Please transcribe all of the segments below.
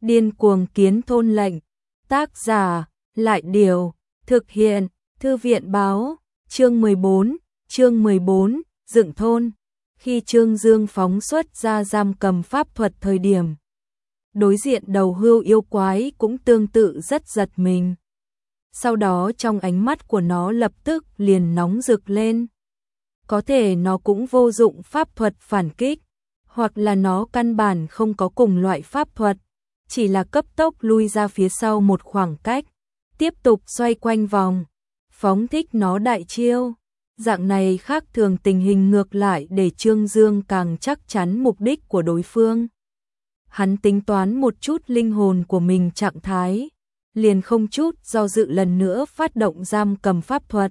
Điên cuồng kiến thôn lệnh. Tác giả, Lại Điều. Thực hiện, Thư viện Báo. Chương 14, dựng thôn. Khi Trương Dương phóng xuất ra giam cầm pháp thuật thời điểm, đối diện đầu hươu yêu quái cũng tương tự rất giật mình. Sau đó trong ánh mắt của nó lập tức liền nóng rực lên. Có thể nó cũng vô dụng pháp thuật phản kích, hoặc là nó căn bản không có cùng loại pháp thuật, chỉ là cấp tốc lui ra phía sau một khoảng cách, tiếp tục xoay quanh vòng, phóng thích nó đại chiêu. Dạng này khác thường tình hình ngược lại để Trương Dương càng chắc chắn mục đích của đối phương. Hắn tính toán một chút linh hồn của mình trạng thái, liền không chút do dự lần nữa phát động giam cầm pháp thuật.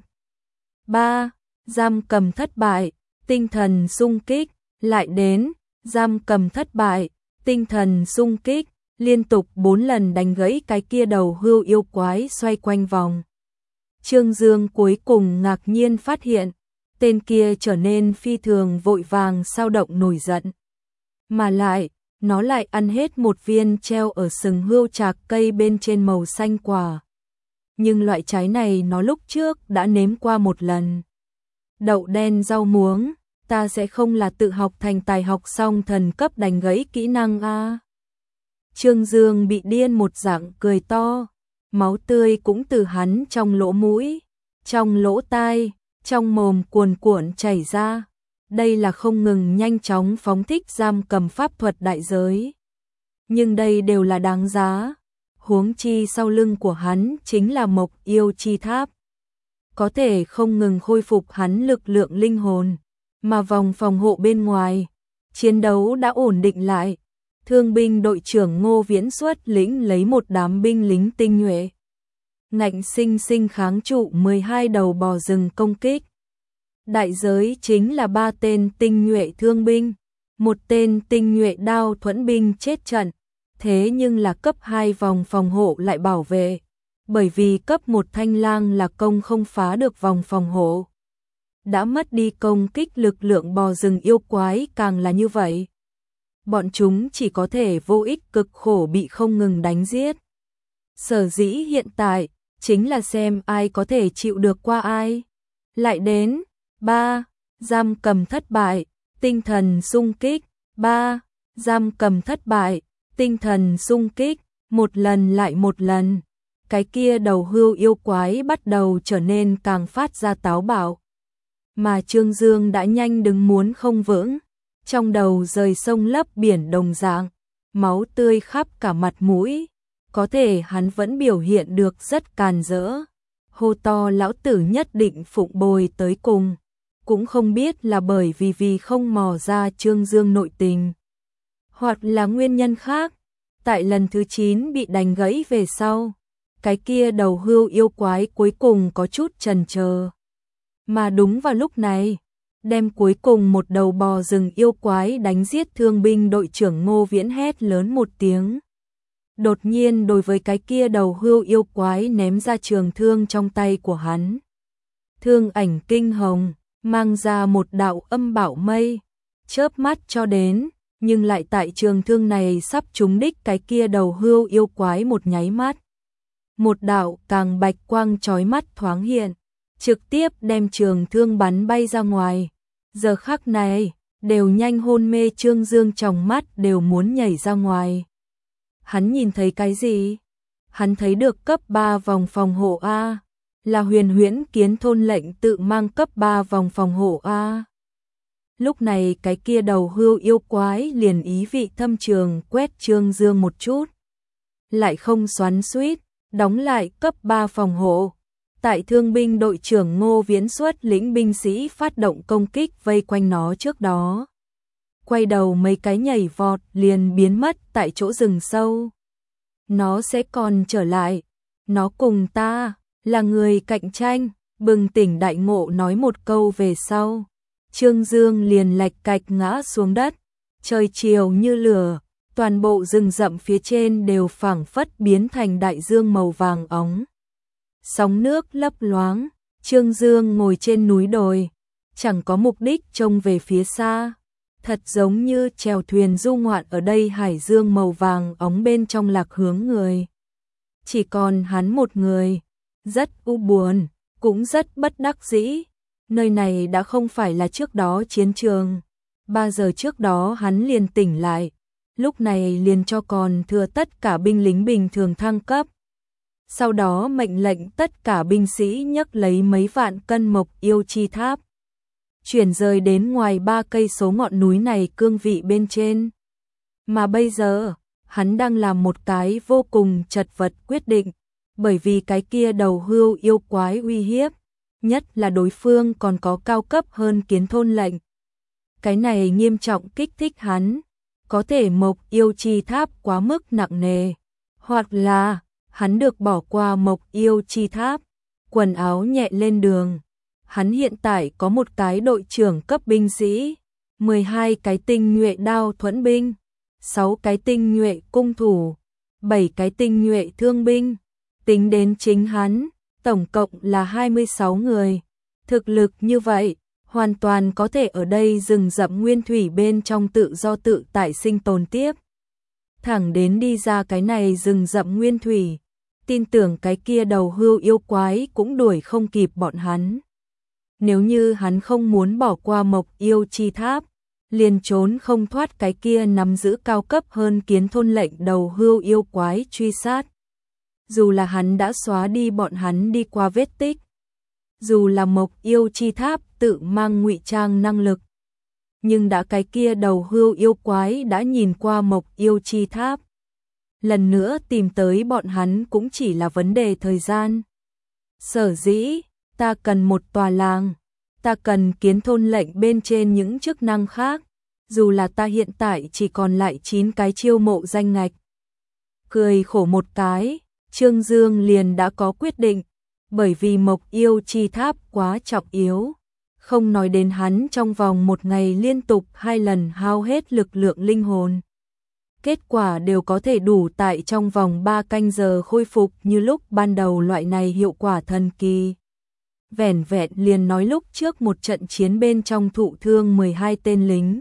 3. Giam cầm thất bại, tinh thần xung kích, lại đến, giam cầm thất bại, tinh thần xung kích, liên tục 4 lần đánh gãy cái kia đầu hươu yêu quái xoay quanh vòng. Trương Dương cuối cùng ngạc nhiên phát hiện, tên kia trở nên phi thường vội vàng sao động nổi giận. Mà lại, nó lại ăn hết một viên treo ở sừng hươu trạc cây bên trên màu xanh quả. Nhưng loại trái này nó lúc trước đã nếm qua một lần. Đậu đen rau muống, ta sẽ không là tự học thành tài học xong thần cấp đánh gãy kỹ năng a. Trương Dương bị điên một dạng cười to, máu tươi cũng từ hắn trong lỗ mũi, trong lỗ tai, trong mồm cuồn cuộn chảy ra. Đây là không ngừng nhanh chóng phóng thích giam cầm pháp thuật đại giới. Nhưng đây đều là đáng giá. Huống chi sau lưng của hắn chính là Mộc Yêu Chi Tháp, có thể không ngừng khôi phục hắn lực lượng linh hồn. Mà vòng phòng hộ bên ngoài, chiến đấu đã ổn định lại. Thương binh đội trưởng Ngô Viễn xuất lĩnh lấy một đám binh lính tinh nhuệ, ngạnh sinh sinh kháng trụ 12 đầu bò rừng công kích. Đại giới chính là 3 tên tinh nhuệ thương binh, một tên tinh nhuệ đao thuẫn binh chết trận. Thế nhưng là cấp 2 vòng phòng hộ lại bảo vệ, bởi vì cấp 1 thanh lang là công không phá được vòng phòng hộ. Đã mất đi công kích lực lượng bò rừng yêu quái càng là như vậy. Bọn chúng chỉ có thể vô ích cực khổ bị không ngừng đánh giết. Sở dĩ hiện tại, chính là xem ai có thể chịu được qua ai. Lại đến, 3. Giam cầm thất bại, tinh thần xung kích. 3. Giam cầm thất bại, tinh thần xung kích, một lần lại một lần. Cái kia đầu hươu yêu quái bắt đầu trở nên càng phát ra táo bạo. Mà Trương Dương đã nhanh đứng muốn không vững, trong đầu rời sông lấp biển đồng dạng, máu tươi khắp cả mặt mũi. Có thể hắn vẫn biểu hiện được rất càn rỡ, hô to lão tử nhất định phụng bồi tới cùng. Cũng không biết là bởi vì không mò ra Trương Dương nội tình, hoặc là nguyên nhân khác. Tại lần thứ 9 bị đánh gãy về sau, cái kia đầu hươu yêu quái cuối cùng có chút chần chờ. Mà đúng vào lúc này, đem cuối cùng một đầu bò rừng yêu quái đánh giết thương binh đội trưởng Ngô Viễn hét lớn một tiếng. Đột nhiên đối với cái kia đầu hươu yêu quái ném ra trường thương trong tay của hắn. Thương ảnh kinh hồng, mang ra một đạo âm bảo mây, chớp mắt cho đến, nhưng lại tại trường thương này sắp trúng đích cái kia đầu hươu yêu quái một nháy mắt. Một đạo càng bạch quang chói mắt thoáng hiện, trực tiếp đem trường thương bắn bay ra ngoài. Giờ khắc này, đều nhanh hôn mê Trương Dương trong mắt đều muốn nhảy ra ngoài. Hắn nhìn thấy cái gì? Hắn thấy được cấp 3 vòng phòng hộ A, là Huyền Huyễn Kiến thôn lệnh tự mang cấp 3 vòng phòng hộ A. Lúc này cái kia đầu hươu yêu quái liền ý vị thâm trường quét Trương Dương một chút, lại không xoắn xuýt, đóng lại cấp 3 phòng hộ. Tại thương binh đội trưởng Ngô Viễn xuất lĩnh binh sĩ phát động công kích vây quanh nó trước đó, quay đầu mấy cái nhảy vọt liền biến mất tại chỗ rừng sâu. Nó sẽ còn trở lại, nó cùng ta là người cạnh tranh. Bừng tỉnh đại ngộ nói một câu về sau, Trương Dương liền lạch cạch ngã xuống đất. Trời chiều như lửa, toàn bộ rừng rậm phía trên đều phảng phất biến thành đại dương màu vàng óng. Sóng nước lấp loáng, Trương Dương ngồi trên núi đồi, chẳng có mục đích trông về phía xa. thật giống như chèo thuyền du ngoạn ở đây hải dương màu vàng óng bên trong lạc hướng người. Chỉ còn hắn một người, rất u buồn, cũng rất bất đắc dĩ. Nơi này đã không phải là trước đó chiến trường. 3 giờ trước đó hắn liền tỉnh lại, lúc này liền cho còn thừa tất cả binh lính bình thường thăng cấp. Sau đó mệnh lệnh tất cả binh sĩ nhấc lấy mấy vạn cân mộc yêu chi tháp, chuyển rời đến ngoài 3 cây số ngọn núi này cương vị bên trên. Mà bây giờ, hắn đang làm một cái vô cùng chật vật quyết định, bởi vì cái kia đầu hươu yêu quái uy hiếp, nhất là đối phương còn có cao cấp hơn kiến thôn lệnh. Cái này nghiêm trọng kích thích hắn, có thể mộc yêu chi tháp quá mức nặng nề, hoặc là hắn được bỏ qua mộc yêu chi tháp, quần áo nhẹ lên đường. Hắn hiện tại có một cái đội trưởng cấp binh sĩ, 12 cái tinh nhuệ đao thuẫn binh, 6 cái tinh nhuệ cung thủ, 7 cái tinh nhuệ thương binh. Tính đến chính hắn, tổng cộng là 26 người. Thực lực như vậy, hoàn toàn có thể ở đây rừng rậm nguyên thủy bên trong tự do tự tại sinh tồn tiếp. Thẳng đến đi ra cái này rừng rậm nguyên thủy, tin tưởng cái kia đầu hươu yêu quái cũng đuổi không kịp bọn hắn. Nếu như hắn không muốn bỏ qua mộc yêu chi tháp, liền trốn không thoát cái kia nắm giữ cao cấp hơn kiến thôn lệnh đầu hươu yêu quái truy sát. Dù là hắn đã xóa đi bọn hắn đi qua vết tích, dù là mộc yêu chi tháp tự mang ngụy trang năng lực, nhưng đã cái kia đầu hươu yêu quái đã nhìn qua mộc yêu chi tháp, lần nữa tìm tới bọn hắn cũng chỉ là vấn đề thời gian. Sở dĩ, ta cần một tòa làng, ta cần kiến thôn lệnh bên trên những chức năng khác, dù là ta hiện tại chỉ còn lại 9 cái chiêu mộ danh ngạch. Cười khổ một cái, Trương Dương liền đã có quyết định, bởi vì mộc yêu chi tháp quá trọng yếu, không nói đến hắn trong vòng một ngày liên tục 2 lần hao hết lực lượng linh hồn. Kết quả đều có thể đủ tại trong vòng 3 canh giờ khôi phục như lúc ban đầu, loại này hiệu quả thần kỳ. Vẻn vẹn liền nói lúc trước một trận chiến bên trong thụ thương 12 tên lính,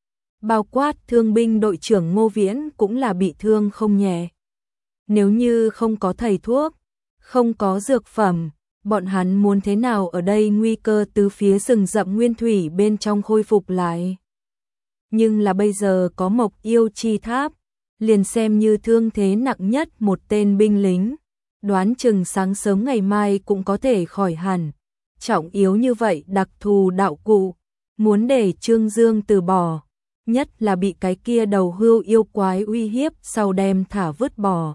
bao quát thương binh đội trưởng Ngô Viễn cũng là bị thương không nhẹ. Nếu như không có thầy thuốc, không có dược phẩm, bọn hắn muốn thế nào ở đây nguy cơ từ phía rừng rậm nguyên thủy bên trong khôi phục lại. Nhưng là bây giờ có mộc yêu chi tháp, liền xem như thương thế nặng nhất một tên binh lính, đoán chừng sáng sớm ngày mai cũng có thể khỏi hẳn. Trọng yếu như vậy đặc thù đạo cụ, muốn để Trương Dương từ bỏ, nhất là bị cái kia đầu hươu yêu quái uy hiếp sau đem thả vứt bỏ.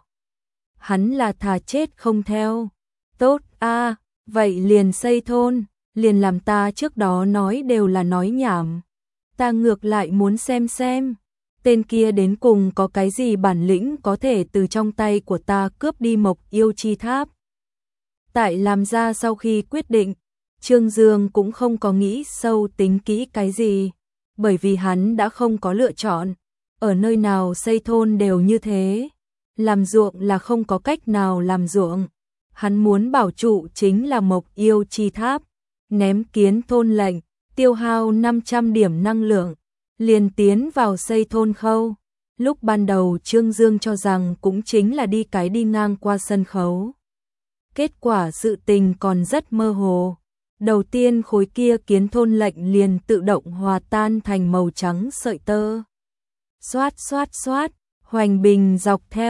Hắn là thà chết không theo. Tốt a, vậy liền xây thôn, liền làm ta trước đó nói đều là nói nhảm. Ta ngược lại muốn xem, tên kia đến cùng có cái gì bản lĩnh có thể từ trong tay của ta cướp đi mộc yêu chi tháp. Tại làm ra sau khi quyết định, Trương Dương cũng không có nghĩ sâu tính kỹ cái gì, bởi vì hắn đã không có lựa chọn, ở nơi nào xây thôn đều như thế, làm ruộng là không có cách nào làm ruộng, hắn muốn bảo trụ chính là mộc yêu chi tháp, ném kiến thôn lệnh, tiêu hao 500 điểm năng lượng, liền tiến vào xây thôn khâu. Lúc ban đầu Trương Dương cho rằng cũng chính là đi ngang qua sân khấu. Kết quả sự tình còn rất mơ hồ. Đầu tiên khối kia kiến thôn lệnh liền tự động hòa tan thành màu trắng sợi tơ. Xoát xoát xoát, hoành bình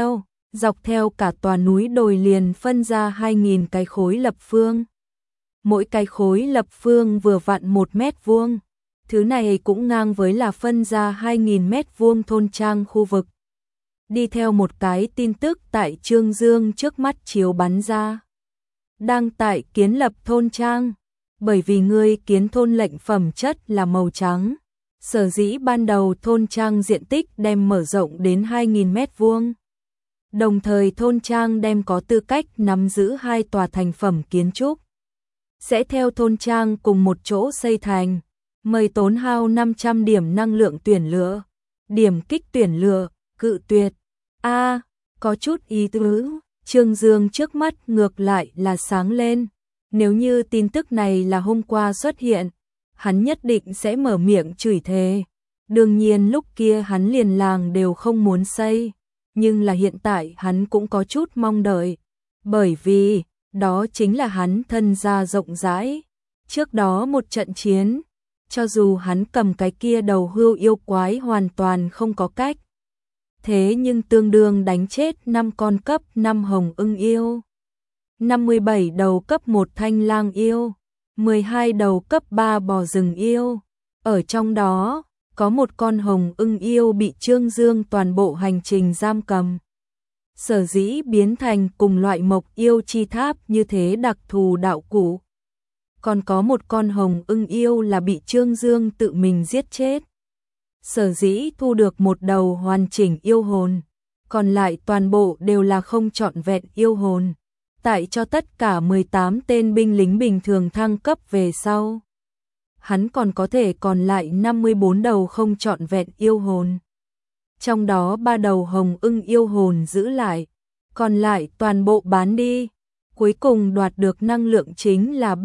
dọc theo cả tòa núi đồi liền phân ra 2.000 cái khối lập phương. Mỗi cái khối lập phương vừa vặn 1 mét vuông. Thứ này cũng ngang với là phân ra 2.000 mét vuông thôn trang khu vực. Đi theo một cái tin tức tại Trương Dương trước mắt chiếu bắn ra. Đang tại kiến lập thôn trang. Bởi vì ngươi kiến thôn lệnh phẩm chất là màu trắng, sở dĩ ban đầu thôn trang diện tích đem mở rộng đến 2.000 mét vuông. Đồng thời thôn trang đem có tư cách nắm giữ 2 tòa thành phẩm kiến trúc. Sẽ theo thôn trang cùng một chỗ xây thành, mời tốn hao 500 điểm năng lượng tuyển lựa. Điểm kích tuyển lựa, cự tuyệt. A, có chút ý tứ, Trương Dương trước mắt ngược lại là sáng lên. Nếu như tin tức này là hôm qua xuất hiện, hắn nhất định sẽ mở miệng chửi thề. Đương nhiên lúc kia hắn liền làng đều không muốn xây, nhưng là hiện tại hắn cũng có chút mong đợi, bởi vì đó chính là hắn thân gia rộng rãi. Trước đó một trận chiến, cho dù hắn cầm cái kia đầu hươu yêu quái hoàn toàn không có cách. Thế nhưng tương đương đánh chết 5 con cấp 5 hồng ưng yêu, 57 đầu cấp 1 thanh lang yêu, 12 đầu cấp 3 bò rừng yêu. Ở trong đó, có một con hồng ưng yêu bị Trương Dương toàn bộ hành trình giam cầm. Sở dĩ biến thành cùng loại mộc yêu chi tháp như thế đặc thù đạo cụ. Còn có một con hồng ưng yêu là bị Trương Dương tự mình giết chết. Sở dĩ thu được một đầu hoàn chỉnh yêu hồn, còn lại toàn bộ đều là không trọn vẹn yêu hồn. Tại cho tất cả 18 tên binh lính bình thường thăng cấp về sau, hắn còn có thể còn lại 54 đầu không trọn vẹn yêu hồn. Trong đó 3 đầu hồng ưng yêu hồn giữ lại, còn lại toàn bộ bán đi. Cuối cùng đoạt được năng lượng chính là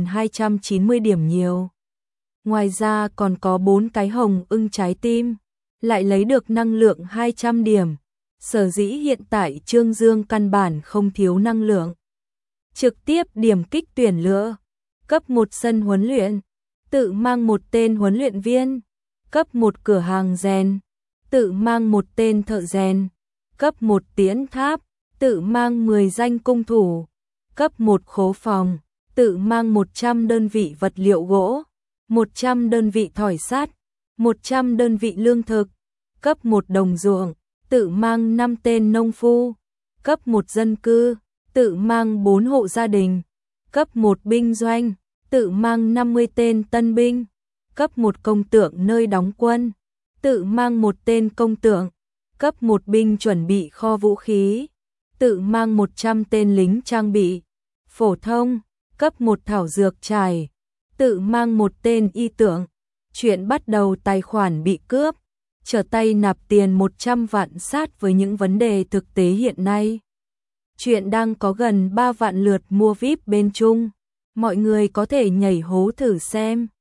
3.290 điểm nhiều. Ngoài ra còn có 4 cái hồng ưng trái tim, lại lấy được năng lượng 200 điểm. Sở dĩ hiện tại Trương Dương căn bản không thiếu năng lượng. Trực tiếp điểm kích tuyển lựa, cấp 1 sân huấn luyện, tự mang một tên huấn luyện viên, cấp 1 cửa hàng rèn, tự mang một tên thợ rèn, cấp 1 tiễn tháp, tự mang 10 danh cung thủ, cấp 1 khố phòng, tự mang 100 đơn vị vật liệu gỗ, 100 đơn vị thỏi sắt, 100 đơn vị lương thực, cấp 1 đồng ruộng, tự mang 5 tên nông phu, cấp 1 dân cư, tự mang 4 hộ gia đình, cấp 1 binh doanh, tự mang 50 tên tân binh, cấp 1 công tượng nơi đóng quân, tự mang 1 tên công tượng, cấp 1 binh chuẩn bị kho vũ khí, tự mang 100 tên lính trang bị, phổ thông, cấp 1 thảo dược trải, tự mang 1 tên y tượng. Chuyện bắt đầu tài khoản bị cướp, trở tay nạp tiền 100 vạn sát với những vấn đề thực tế hiện nay. Chuyện đang có gần 3 vạn lượt mua VIP bên Trung, mọi người có thể nhảy hố thử xem.